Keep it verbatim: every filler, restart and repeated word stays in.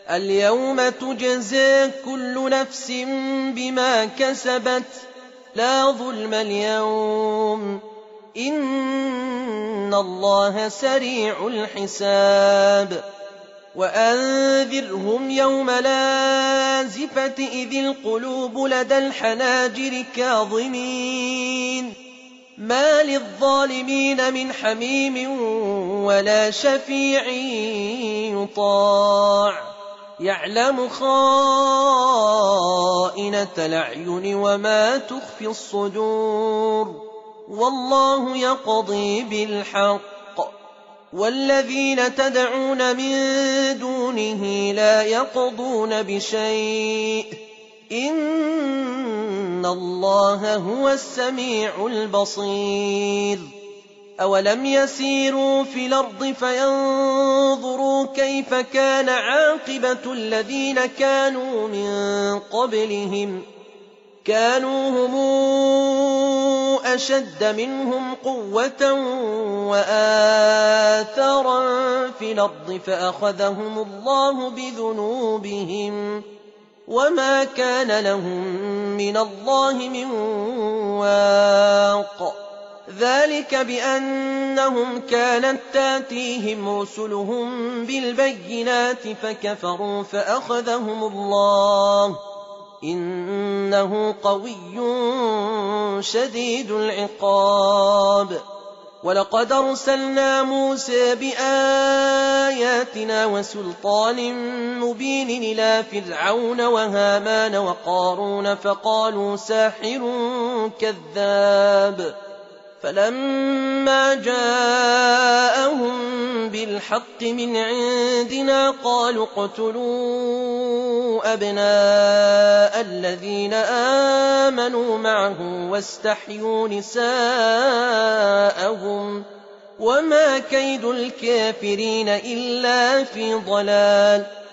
اليوم تجزى كل نفس بما كسبت لا ظلم اليوم إن الله سريع الحساب وأنذرهم يوم لازفة إذ القلوب لدى الحناجر كاظمين ما للظالمين من حميم ولا شفيع يطاع يعلم خائنة الأعين وما تخفي الصدور والله يقضي بالحق والذين تدعون من دونه لا يقضون بشيء إن الله هو السميع البصير أولم يسيروا في الأرض فينظروا كيف كان عاقبة الذين كانوا من قبلهم كانوا هم أشد منهم قوة وآثارا في الأرض فأخذهم الله بذنوبهم وما كان لهم من الله من واق ذلك بأنهم كانت تاتيهم رسلهم بالبينات فكفروا فأخذهم الله إنه قوي شديد العقاب ولقد أرسلنا موسى بآياتنا وسلطان مبين إلى فرعون وهامان وقارون فقالوا ساحر كذاب فلما جاءهم بالحق من عندنا قالوا اقتلوا أبناء الذين آمنوا معه واستحيوا نساءهم وما كيد الكافرين إلا في ضلال